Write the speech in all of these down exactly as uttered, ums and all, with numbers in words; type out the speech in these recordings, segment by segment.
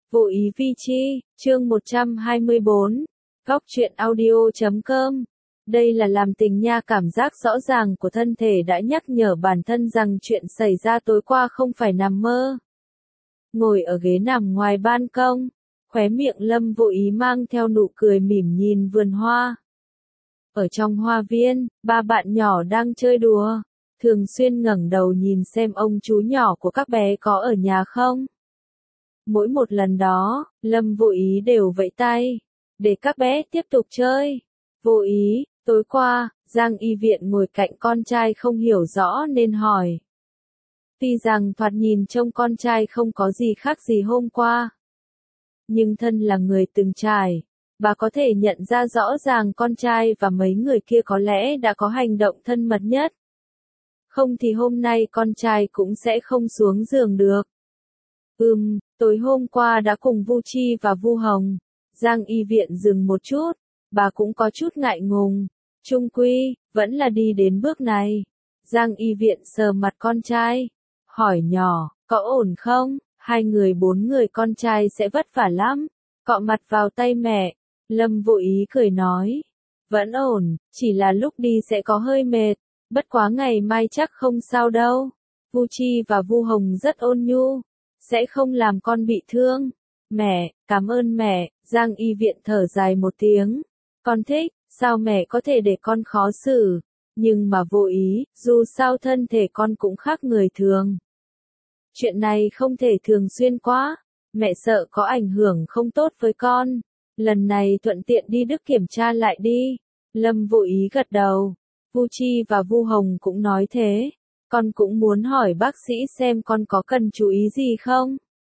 Vô ý vi chi, chương một trăm hai mươi bốn, góc truyện audio chấm com. Đây là làm tình nha, cảm giác rõ ràng của thân thể đã nhắc nhở bản thân rằng chuyện xảy ra tối qua không phải nằm mơ. Ngồi ở ghế nằm ngoài ban công, khóe miệng Lâm Vô Ý mang theo nụ cười mỉm nhìn vườn hoa. Ở trong hoa viên, ba bạn nhỏ đang chơi đùa, thường xuyên ngẩng đầu nhìn xem ông chú nhỏ của các bé có ở nhà không. Mỗi một lần đó, Lâm Vô Ý đều vẫy tay, để các bé tiếp tục chơi. Vô Ý, tối qua, Giang Y Viện ngồi cạnh con trai không hiểu rõ nên hỏi. Tuy rằng thoạt nhìn trông con trai không có gì khác gì hôm qua, nhưng thân là người từng trải, bà có thể nhận ra rõ ràng con trai và mấy người kia có lẽ đã có hành động thân mật nhất. Không thì hôm nay con trai cũng sẽ không xuống giường được. Ừm, tối hôm qua đã cùng Vu Chi và Vu Hồng. Giang Y Viện dừng một chút, bà cũng có chút ngại ngùng. Chung quy, vẫn là đi đến bước này. Giang Y Viện sờ mặt con trai, hỏi nhỏ, có ổn không? Hai người bốn người con trai sẽ vất vả lắm. Cọ mặt vào tay mẹ, Lâm Vô Ý cười nói, vẫn ổn, chỉ là lúc đi sẽ có hơi mệt, bất quá ngày mai chắc không sao đâu. Vu Chi và Vu Hồng rất ôn nhu, sẽ không làm con bị thương. Mẹ, cảm ơn mẹ. Giang Y Viện thở dài một tiếng. Con thích, sao mẹ có thể để con khó xử. Nhưng mà Vô Ý, dù sao thân thể con cũng khác người thường. Chuyện này không thể thường xuyên quá. Mẹ sợ có ảnh hưởng không tốt với con. Lần này thuận tiện đi Đức kiểm tra lại đi. Lâm Vô Ý gật đầu. Vu Chi và Vu Hồng cũng nói thế. Con cũng muốn hỏi bác sĩ xem con có cần chú ý gì không?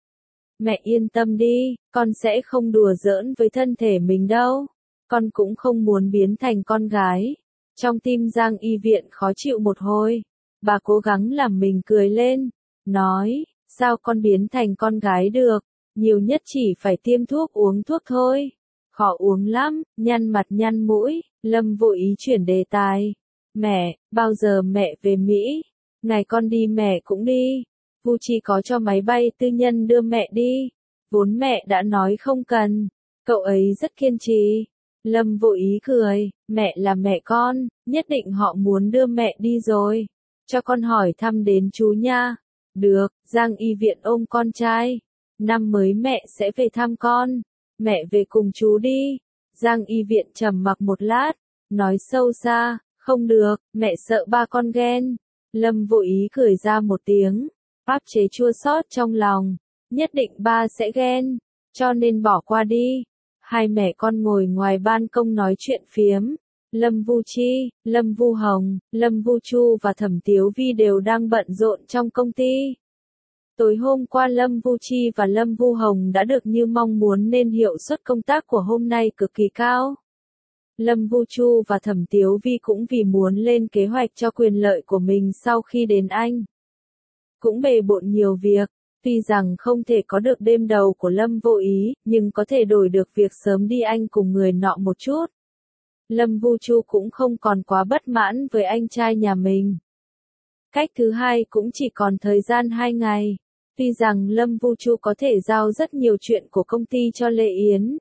Mẹ yên tâm đi, con sẽ không đùa giỡn với thân thể mình đâu. Con cũng không muốn biến thành con gái. Trong tim Giang Y Viện khó chịu một hồi. Bà cố gắng làm mình cười lên. Nói, sao con biến thành con gái được? Nhiều nhất chỉ phải tiêm thuốc uống thuốc thôi. Khó uống lắm, nhăn mặt nhăn mũi. Lâm Vô Ý chuyển đề tài. Mẹ, bao giờ mẹ về Mỹ? Ngày con đi mẹ cũng đi. Vu Chi có cho máy bay tư nhân đưa mẹ đi. Vốn mẹ đã nói không cần. Cậu ấy rất kiên trì. Lâm Vô Ý cười. Mẹ là mẹ con, nhất định họ muốn đưa mẹ đi rồi. Cho con hỏi thăm đến chú nha. Được, Giang Y Viện ôm con trai. Năm mới mẹ sẽ về thăm con. Mẹ về cùng chú đi. Giang Y Viện trầm mặc một lát. Nói sâu xa, không được, mẹ sợ ba con ghen. Lâm Vô Ý cười ra một tiếng, áp chế chua xót trong lòng, nhất định ba sẽ ghen, cho nên bỏ qua đi. Hai mẹ con ngồi ngoài ban công nói chuyện phiếm. Lâm Vu Chi, Lâm Vu Hồng, Lâm Vu Chu và Thẩm Tiếu Vi đều đang bận rộn trong công ty. Tối hôm qua Lâm Vu Chi và Lâm Vu Hồng đã được như mong muốn nên hiệu suất công tác của hôm nay cực kỳ cao. Lâm Vu Chu và Thẩm Tiếu Vi cũng vì muốn lên kế hoạch cho quyền lợi của mình sau khi đến Anh. Cũng bề bộn nhiều việc, tuy rằng không thể có được đêm đầu của Lâm Vô Ý, nhưng có thể đổi được việc sớm đi Anh cùng người nọ một chút. Lâm Vu Chu cũng không còn quá bất mãn với anh trai nhà mình. Cách thứ hai cũng chỉ còn thời gian hai ngày. Tuy rằng Lâm Vu Chu có thể giao rất nhiều chuyện của công ty cho Lệ Yến.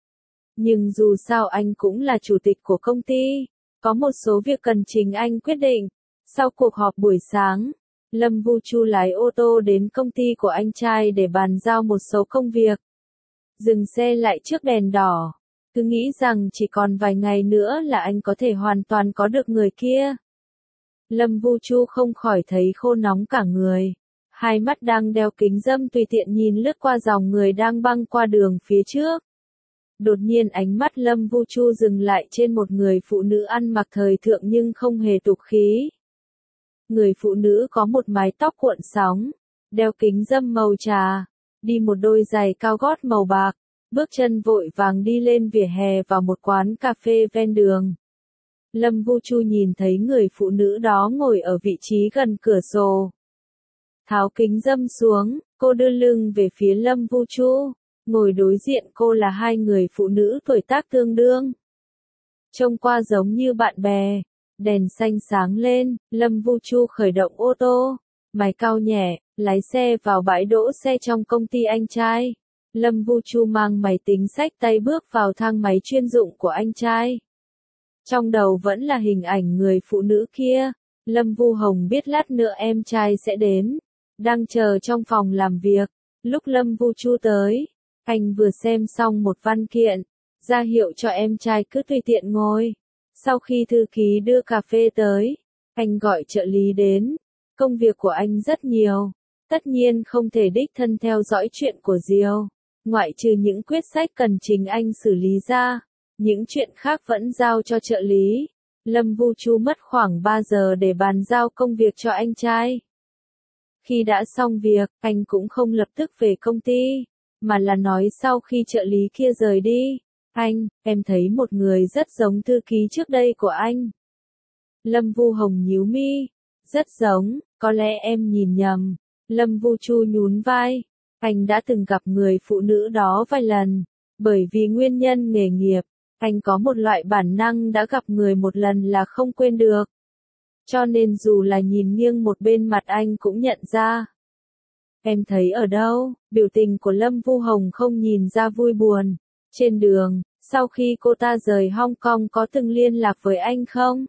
Nhưng dù sao anh cũng là chủ tịch của công ty, có một số việc cần chính anh quyết định. Sau cuộc họp buổi sáng, Lâm Vu Chu lái ô tô đến công ty của anh trai để bàn giao một số công việc. Dừng xe lại trước đèn đỏ, cứ nghĩ rằng chỉ còn vài ngày nữa là anh có thể hoàn toàn có được người kia. Lâm Vu Chu không khỏi thấy khô nóng cả người. Hai mắt đang đeo kính râm tùy tiện nhìn lướt qua dòng người đang băng qua đường phía trước. Đột nhiên ánh mắt Lâm Vu Chu dừng lại trên một người phụ nữ ăn mặc thời thượng nhưng không hề tục khí. Người phụ nữ có một mái tóc cuộn sóng, đeo kính râm màu trà, đi một đôi giày cao gót màu bạc, bước chân vội vàng đi lên vỉa hè vào một quán cà phê ven đường. Lâm Vu Chu nhìn thấy người phụ nữ đó ngồi ở vị trí gần cửa sổ. Tháo kính râm xuống, cô đưa lưng về phía Lâm Vu Chu. Ngồi đối diện cô là hai người phụ nữ tuổi tác tương đương. Trông qua giống như bạn bè. Đèn xanh sáng lên, Lâm Vu Chu khởi động ô tô. Máy cao nhẹ, lái xe vào bãi đỗ xe trong công ty anh trai. Lâm Vu Chu mang máy tính xách tay bước vào thang máy chuyên dụng của anh trai. Trong đầu vẫn là hình ảnh người phụ nữ kia. Lâm Vu Hồng biết lát nữa em trai sẽ đến. Đang chờ trong phòng làm việc. Lúc Lâm Vu Chu tới, anh vừa xem xong một văn kiện, ra hiệu cho em trai cứ tùy tiện ngồi. Sau khi thư ký đưa cà phê tới, anh gọi trợ lý đến. Công việc của anh rất nhiều. Tất nhiên không thể đích thân theo dõi chuyện của Diêu. Ngoại trừ những quyết sách cần chính anh xử lý ra, những chuyện khác vẫn giao cho trợ lý. Lâm Vu Chu mất khoảng ba giờ để bàn giao công việc cho anh trai. Khi đã xong việc, anh cũng không lập tức về công ty, mà là nói sau khi trợ lý kia rời đi. Anh, em thấy một người rất giống thư ký trước đây của anh. Lâm Vu Hồng nhíu mi. Rất giống, có lẽ em nhìn nhầm. Lâm Vu Chu nhún vai. Anh đã từng gặp người phụ nữ đó vài lần. Bởi vì nguyên nhân nghề nghiệp, anh có một loại bản năng đã gặp người một lần là không quên được. Cho nên dù là nhìn nghiêng một bên mặt anh cũng nhận ra. Em thấy ở đâu, biểu tình của Lâm Vu Hồng không nhìn ra vui buồn. Trên đường, sau khi cô ta rời Hong Kong có từng liên lạc với anh không?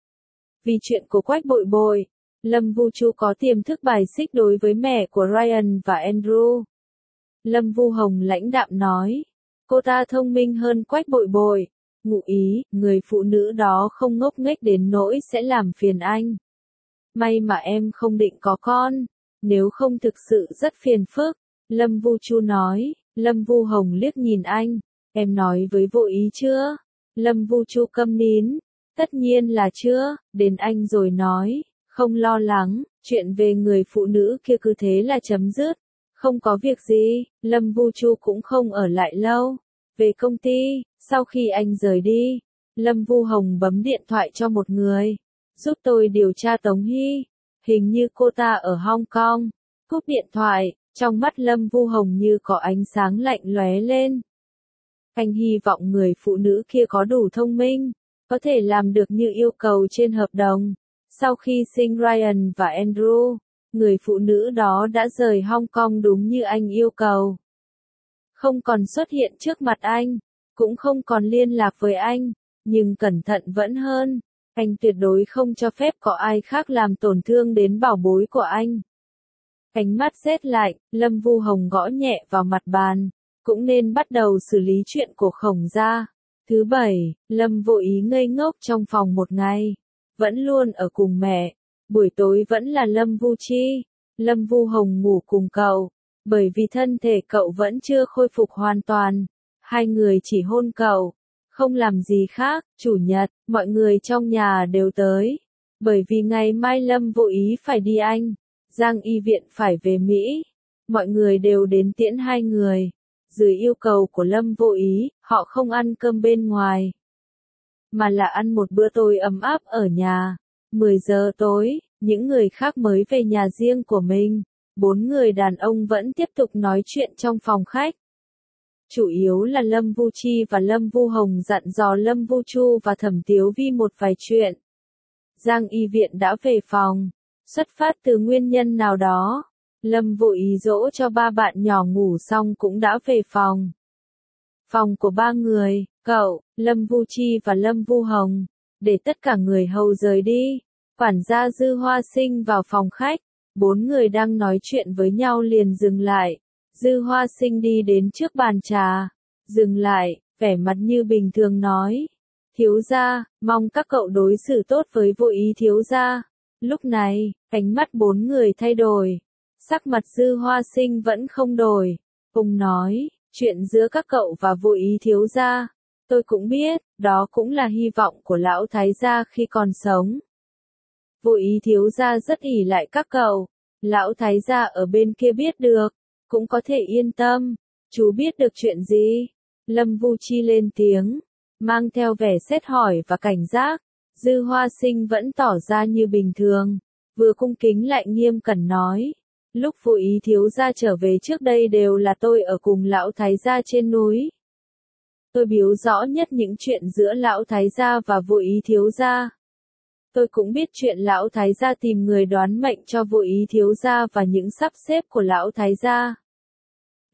Vì chuyện của Quách Bội Bội, Lâm Vu Chu có tiềm thức bài xích đối với mẹ của Ryan và Andrew. Lâm Vu Hồng lãnh đạm nói, cô ta thông minh hơn Quách Bội Bội. Ngụ ý, người phụ nữ đó không ngốc nghếch đến nỗi sẽ làm phiền anh. May mà em không định có con, nếu không thực sự rất phiền phức. Lâm Vu Chu nói. Lâm Vu Hồng liếc nhìn anh, em nói với Vô Ý chưa? Lâm Vu Chu câm nín. Tất nhiên là chưa, đến anh rồi nói, không lo lắng, chuyện về người phụ nữ kia cứ thế là chấm dứt. Không có việc gì, Lâm Vu Chu cũng không ở lại lâu. Về công ty, sau khi anh rời đi, Lâm Vu Hồng bấm điện thoại cho một người, giúp tôi điều tra Tống Hy, hình như cô ta ở Hong Kong. Cúp điện thoại, trong mắt Lâm Vu Hồng như có ánh sáng lạnh lóe lên. Anh hy vọng người phụ nữ kia có đủ thông minh, có thể làm được như yêu cầu trên hợp đồng. Sau khi sinh Ryan và Andrew, người phụ nữ đó đã rời Hong Kong đúng như anh yêu cầu. Không còn xuất hiện trước mặt anh, cũng không còn liên lạc với anh, nhưng cẩn thận vẫn hơn. Anh tuyệt đối không cho phép có ai khác làm tổn thương đến bảo bối của anh. Ánh mắt rét lạnh, Lâm Vu Hồng gõ nhẹ vào mặt bàn, cũng nên bắt đầu xử lý chuyện của Khổng gia. Thứ bảy, Lâm Vô Ý ngây ngốc trong phòng một ngày, vẫn luôn ở cùng mẹ. Buổi tối vẫn là Lâm Vu Chi. Lâm Vu Hồng ngủ cùng cậu, bởi vì thân thể cậu vẫn chưa khôi phục hoàn toàn. Hai người chỉ hôn cậu, không làm gì khác. Chủ nhật, mọi người trong nhà đều tới, bởi vì ngày mai Lâm Vô Ý phải đi Anh, Giang Y viện phải về Mỹ. Mọi người đều đến tiễn hai người. Dưới yêu cầu của Lâm Vô Ý, họ không ăn cơm bên ngoài, mà là ăn một bữa tối ấm áp ở nhà. mười giờ tối, những người khác mới về nhà riêng của mình. Bốn người đàn ông vẫn tiếp tục nói chuyện trong phòng khách. Chủ yếu là Lâm Vu Chi và Lâm Vu Hồng dặn dò Lâm Vu Chu và Thẩm Tiếu Vi một vài chuyện. Giang Y viện đã về phòng. Xuất phát từ nguyên nhân nào đó, Lâm Vô Ý dỗ cho ba bạn nhỏ ngủ xong cũng đã về phòng. Phòng của ba người, cậu, Lâm Vu Chi và Lâm Vu Hồng, để tất cả người hầu rời đi. Quản gia Dư Hoa Sinh vào phòng khách, bốn người đang nói chuyện với nhau liền dừng lại. Dư Hoa Sinh đi đến trước bàn trà, dừng lại, vẻ mặt như bình thường nói, thiếu gia, mong các cậu đối xử tốt với Vô Ý thiếu gia. Lúc này, ánh mắt bốn người thay đổi, sắc mặt Dư Hoa Sinh vẫn không đổi. Ông nói, chuyện giữa các cậu và Vô Ý thiếu gia, tôi cũng biết, đó cũng là hy vọng của lão thái gia khi còn sống. Vô Ý thiếu gia rất ỷ lại các cậu, lão thái gia ở bên kia biết được, cũng có thể yên tâm. Chú biết được chuyện gì? Lâm Vu Chi lên tiếng, mang theo vẻ xét hỏi và cảnh giác. Dư Hoa Sinh vẫn tỏ ra như bình thường, vừa cung kính lại nghiêm cẩn nói, lúc Vô Ý thiếu gia trở về trước đây đều là tôi ở cùng lão thái gia trên núi. Tôi biết rõ nhất những chuyện giữa lão thái gia và Vô Ý thiếu gia. Tôi cũng biết chuyện lão thái gia tìm người đoán mệnh cho Vô Ý thiếu gia và những sắp xếp của lão thái gia.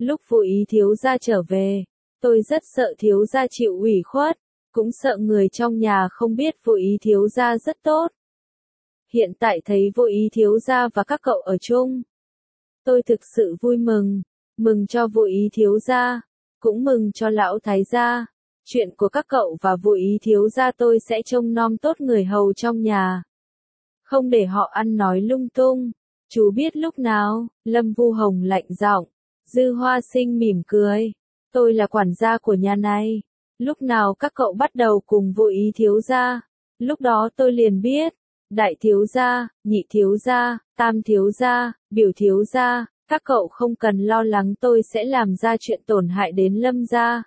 Lúc Vô Ý thiếu gia trở về, tôi rất sợ thiếu gia chịu ủy khuất, cũng sợ người trong nhà không biết Vô Ý thiếu gia rất tốt. Hiện tại thấy Vô Ý thiếu gia và các cậu ở chung, tôi thực sự vui mừng, mừng cho Vô Ý thiếu gia, cũng mừng cho lão thái gia. Chuyện của các cậu và Vô Ý thiếu gia tôi sẽ trông nom tốt người hầu trong nhà, không để họ ăn nói lung tung. Chú biết lúc nào? Lâm Vu Hồng lạnh giọng. Dư Hoa Sinh mỉm cười. Tôi là quản gia của nhà này. Lúc nào các cậu bắt đầu cùng Vô Ý thiếu gia, lúc đó tôi liền biết. Đại thiếu gia, nhị thiếu gia, tam thiếu gia, biểu thiếu gia, các cậu không cần lo lắng tôi sẽ làm ra chuyện tổn hại đến Lâm gia.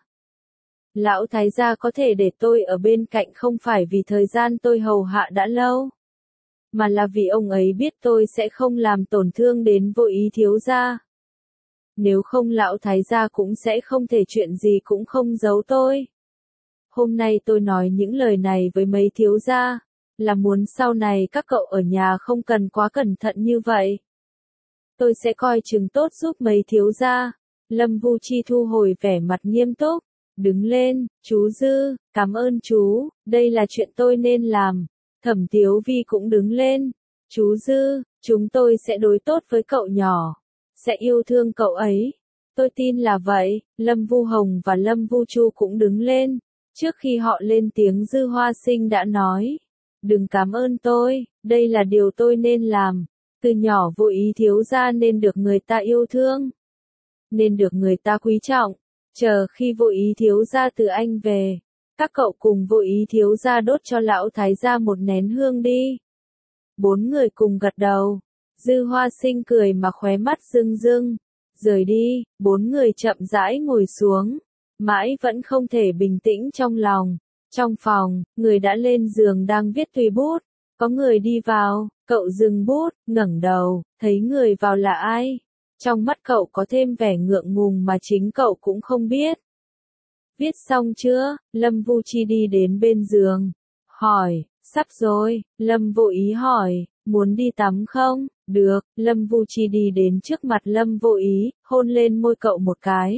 Lão thái gia có thể để tôi ở bên cạnh không phải vì thời gian tôi hầu hạ đã lâu, mà là vì ông ấy biết tôi sẽ không làm tổn thương đến Vô Ý thiếu gia. Nếu không lão thái gia cũng sẽ không thể chuyện gì cũng không giấu tôi. Hôm nay tôi nói những lời này với mấy thiếu gia, là muốn sau này các cậu ở nhà không cần quá cẩn thận như vậy. Tôi sẽ coi chừng tốt giúp mấy thiếu gia. Lâm Vu Chi thu hồi vẻ mặt nghiêm túc, đứng lên, chú Dư, cảm ơn chú, đây là chuyện tôi nên làm. Thẩm Tiếu Vi cũng đứng lên, chú Dư, chúng tôi sẽ đối tốt với cậu nhỏ, sẽ yêu thương cậu ấy. Tôi tin là vậy. Lâm Vu Hồng và Lâm Vu Chu cũng đứng lên. Trước khi họ lên tiếng Dư Hoa Sinh đã nói, đừng cảm ơn tôi, đây là điều tôi nên làm. Từ nhỏ Vô Ý thiếu gia nên được người ta yêu thương, nên được người ta quý trọng. Chờ khi Vô Ý thiếu gia từ Anh về, các cậu cùng Vô Ý thiếu gia đốt cho lão thái gia một nén hương đi. Bốn người cùng gật đầu. Dư Hoa Sinh cười mà khóe mắt rưng rưng. Rời đi, bốn người chậm rãi ngồi xuống, mãi vẫn không thể bình tĩnh trong lòng. Trong phòng, người đã lên giường đang viết tùy bút. Có người đi vào, cậu dừng bút, ngẩng đầu, thấy người vào là ai. Trong mắt cậu có thêm vẻ ngượng ngùng mà chính cậu cũng không biết. Viết xong chưa? Lâm Vu Chi đi đến bên giường, hỏi, sắp rồi. Lâm Vô Ý hỏi, muốn đi tắm không? Được. Lâm Vu Chi đi đến trước mặt Lâm Vô Ý, hôn lên môi cậu một cái.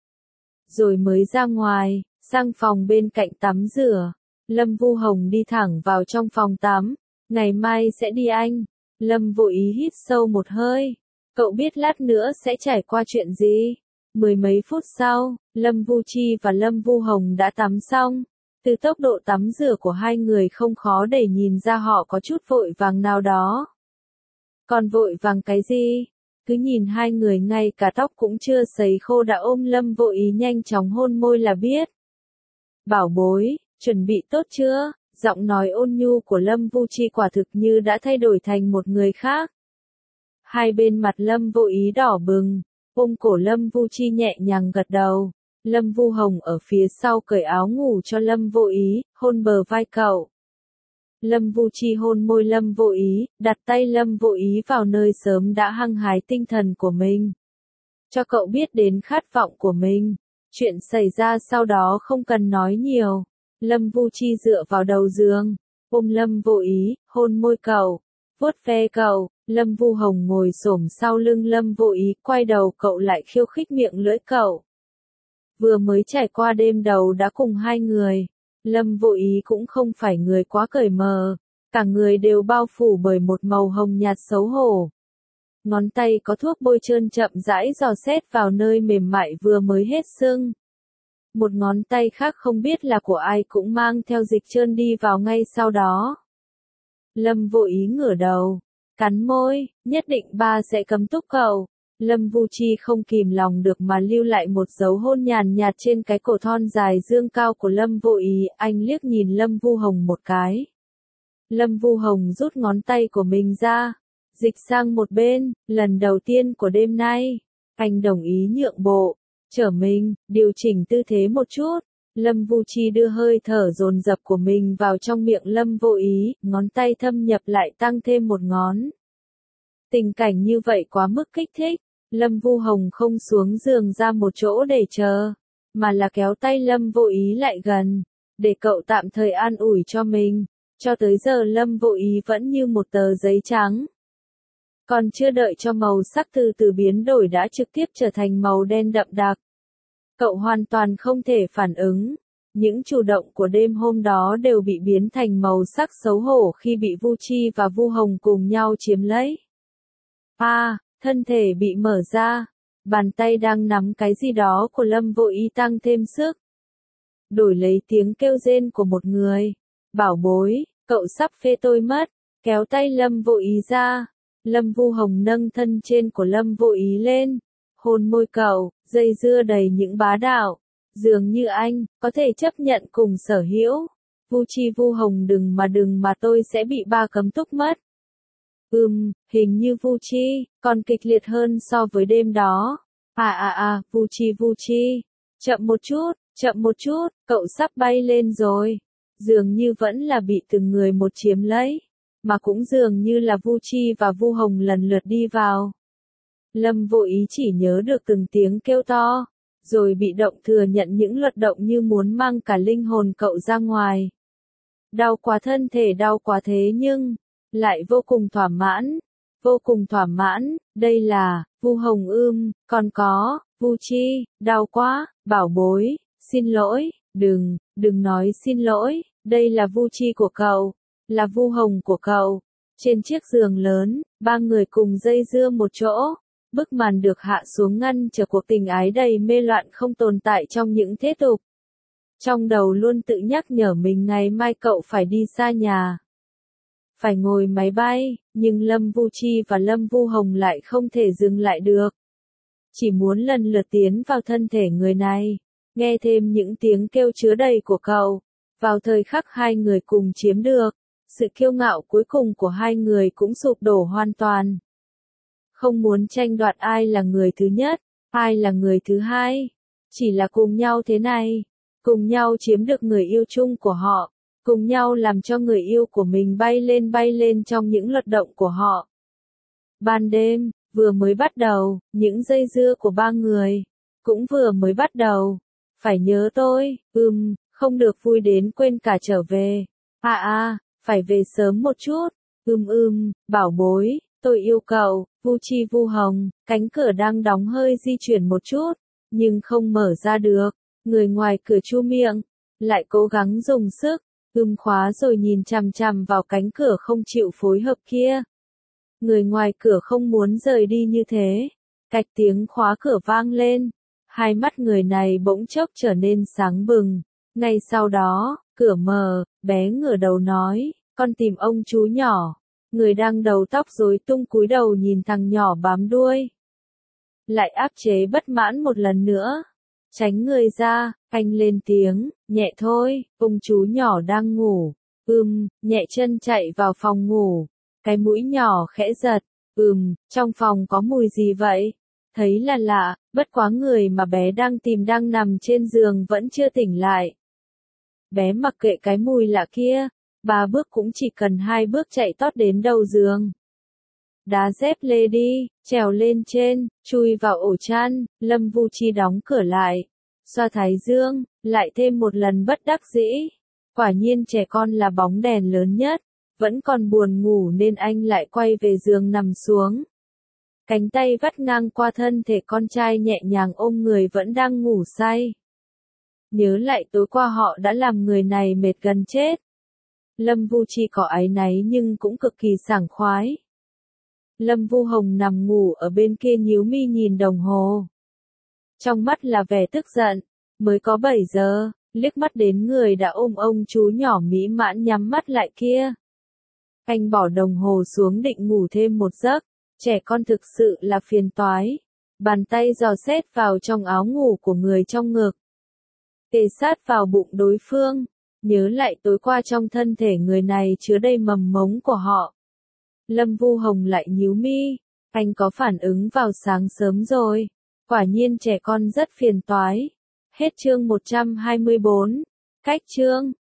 Rồi mới ra ngoài, sang phòng bên cạnh tắm rửa. Lâm Vu Hồng đi thẳng vào trong phòng tắm, ngày mai sẽ đi Anh. Lâm Vô Ý hít sâu một hơi. Cậu biết lát nữa sẽ trải qua chuyện gì? Mười mấy phút sau, Lâm Vu Chi và Lâm Vu Hồng đã tắm xong. Từ tốc độ tắm rửa của hai người không khó để nhìn ra họ có chút vội vàng nào đó. Còn vội vàng cái gì? Cứ nhìn hai người ngay cả tóc cũng chưa sấy khô đã ôm Lâm Vô Ý nhanh chóng hôn môi là biết. Bảo bối, chuẩn bị tốt chưa? Giọng nói ôn nhu của Lâm Vu Chi quả thực như đã thay đổi thành một người khác. Hai bên mặt Lâm Vô Ý đỏ bừng, ôm cổ Lâm Vu Chi nhẹ nhàng gật đầu. Lâm Vu Hồng ở phía sau cởi áo ngủ cho Lâm Vô Ý, hôn bờ vai cậu. Lâm Vu Chi hôn môi Lâm Vô Ý, đặt tay Lâm Vô Ý vào nơi sớm đã hăng hái tinh thần của mình. Cho cậu biết đến khát vọng của mình. Chuyện xảy ra sau đó không cần nói nhiều. Lâm Vu Chi dựa vào đầu giường, ôm Lâm Vô Ý, hôn môi cậu, vuốt ve cậu. Lâm Vu Hồng ngồi xổm sau lưng Lâm Vô Ý, quay đầu cậu lại khiêu khích miệng lưỡi cậu. Vừa mới trải qua đêm đầu đã cùng hai người, Lâm Vô Ý cũng không phải người quá cởi mở, cả người đều bao phủ bởi một màu hồng nhạt xấu hổ. Ngón tay có thuốc bôi trơn chậm rãi dò xét vào nơi mềm mại vừa mới hết sưng. Một ngón tay khác không biết là của ai cũng mang theo dịch trơn đi vào ngay sau đó. Lâm Vô Ý ngửa đầu, cắn môi, nhất định ba sẽ cấm túc cậu. Lâm Vu Chi không kìm lòng được mà lưu lại một dấu hôn nhàn nhạt trên cái cổ thon dài dương cao của Lâm Vô Ý. Anh liếc nhìn Lâm Vu Hồng một cái. Lâm Vu Hồng rút ngón tay của mình ra, dịch sang một bên. Lần đầu tiên của đêm nay, anh đồng ý nhượng bộ, trở mình, điều chỉnh tư thế một chút. Lâm Vu Chi đưa hơi thở dồn dập của mình vào trong miệng Lâm Vô Ý, ngón tay thâm nhập lại tăng thêm một ngón. Tình cảnh như vậy quá mức kích thích. Lâm Vu Hồng không xuống giường ra một chỗ để chờ, mà là kéo tay Lâm Vô Ý lại gần, để cậu tạm thời an ủi cho mình. Cho tới giờ Lâm Vô Ý vẫn như một tờ giấy trắng. Còn chưa đợi cho màu sắc từ từ biến đổi đã trực tiếp trở thành màu đen đậm đặc. Cậu hoàn toàn không thể phản ứng. Những chủ động của đêm hôm đó đều bị biến thành màu sắc xấu hổ khi bị Vu Chi và Vu Hồng cùng nhau chiếm lấy. À, thân thể bị mở ra. Bàn tay đang nắm cái gì đó của Lâm Vô Ý tăng thêm sức. Đổi lấy tiếng kêu rên của một người. Bảo bối, cậu sắp phê tôi mất. Kéo tay Lâm Vô Ý ra. Lâm Vu Hồng nâng thân trên của Lâm Vô Ý lên. Hôn môi cậu, dây dưa đầy những bá đạo. Dường như anh, có thể chấp nhận cùng sở hữu. Vu Chi Vu Hồng đừng mà đừng mà tôi sẽ bị ba cấm túc mất. Ừm, hình như Vu Chi, còn kịch liệt hơn so với đêm đó. À à à, Vu Chi Vu Chi. Chậm một chút, chậm một chút, cậu sắp bay lên rồi. Dường như vẫn là bị từng người một chiếm lấy. Mà cũng dường như là Vu Chi và Vu Hồng lần lượt đi vào. Lâm Vô Ý chỉ nhớ được từng tiếng kêu to. Rồi bị động thừa nhận những luật động như muốn mang cả linh hồn cậu ra ngoài. Đau quá thân thể đau quá thế nhưng, lại vô cùng thỏa mãn, vô cùng thỏa mãn, đây là, Vu Hồng ưm, còn có, Vu Chi, đau quá, bảo bối, xin lỗi, đừng, đừng nói xin lỗi, đây là Vu Chi của cậu, là Vu Hồng của cậu. Trên chiếc giường lớn, ba người cùng dây dưa một chỗ. Bức màn được hạ xuống ngăn trở cuộc tình ái đầy mê loạn không tồn tại trong những thế tục. Trong đầu luôn tự nhắc nhở mình ngày mai cậu phải đi xa nhà. Phải ngồi máy bay, nhưng Lâm Vu Chi và Lâm Vu Hồng lại không thể dừng lại được. Chỉ muốn lần lượt tiến vào thân thể người này, nghe thêm những tiếng kêu chứa đầy của cậu. Vào thời khắc hai người cùng chiếm được, sự kiêu ngạo cuối cùng của hai người cũng sụp đổ hoàn toàn. Không muốn tranh đoạt ai là người thứ nhất, ai là người thứ hai. Chỉ là cùng nhau thế này. Cùng nhau chiếm được người yêu chung của họ. Cùng nhau làm cho người yêu của mình bay lên bay lên trong những luật động của họ. Ban đêm, vừa mới bắt đầu, những dây dưa của ba người. Cũng vừa mới bắt đầu. Phải nhớ tôi, ừm, không được vui đến quên cả trở về. À à, phải về sớm một chút. Ưm ưm, bảo bối. Tôi yêu cậu, Vu Chi Vu Hồng, cánh cửa đang đóng hơi di chuyển một chút, nhưng không mở ra được. Người ngoài cửa chu miệng, lại cố gắng dùng sức, ưm khóa rồi nhìn chằm chằm vào cánh cửa không chịu phối hợp kia. Người ngoài cửa không muốn rời đi như thế. Cạch tiếng khóa cửa vang lên. Hai mắt người này bỗng chốc trở nên sáng bừng. Ngay sau đó, cửa mở, bé ngửa đầu nói, con tìm ông chú nhỏ. Người đang đầu tóc rối tung cúi đầu nhìn thằng nhỏ bám đuôi. Lại áp chế bất mãn một lần nữa. Tránh người ra, anh lên tiếng, nhẹ thôi, ông chú nhỏ đang ngủ. Ừm, nhẹ chân chạy vào phòng ngủ. Cái mũi nhỏ khẽ giật. Ừm, trong phòng có mùi gì vậy? Thấy là lạ, bất quá người mà bé đang tìm đang nằm trên giường vẫn chưa tỉnh lại. Bé mặc kệ cái mùi lạ kia. Ba bước cũng chỉ cần hai bước chạy tót đến đầu giường. Đá dép lê đi, trèo lên trên, chui vào ổ chăn, Lâm Vu Chi đóng cửa lại. Xoa thái dương, lại thêm một lần bất đắc dĩ. Quả nhiên trẻ con là bóng đèn lớn nhất. Vẫn còn buồn ngủ nên anh lại quay về giường nằm xuống. Cánh tay vắt ngang qua thân thể con trai nhẹ nhàng ôm người vẫn đang ngủ say. Nhớ lại tối qua họ đã làm người này mệt gần chết. Lâm Vu Chi có áy náy nhưng cũng cực kỳ sảng khoái. Lâm Vu Hồng nằm ngủ ở bên kia nhíu mi nhìn đồng hồ. Trong mắt là vẻ tức giận, mới có bảy giờ, liếc mắt đến người đã ôm ông chú nhỏ mỹ mãn nhắm mắt lại kia. Anh bỏ đồng hồ xuống định ngủ thêm một giấc, trẻ con thực sự là phiền toái. Bàn tay dò xét vào trong áo ngủ của người trong ngực. Kề sát vào bụng đối phương. Nhớ lại tối qua trong thân thể người này chứa đầy mầm mống của họ. Lâm Vu Hồng lại nhíu mi. Anh có phản ứng vào sáng sớm rồi. Quả nhiên trẻ con rất phiền toái. Hết chương một trăm hai mươi bốn. Cách chương.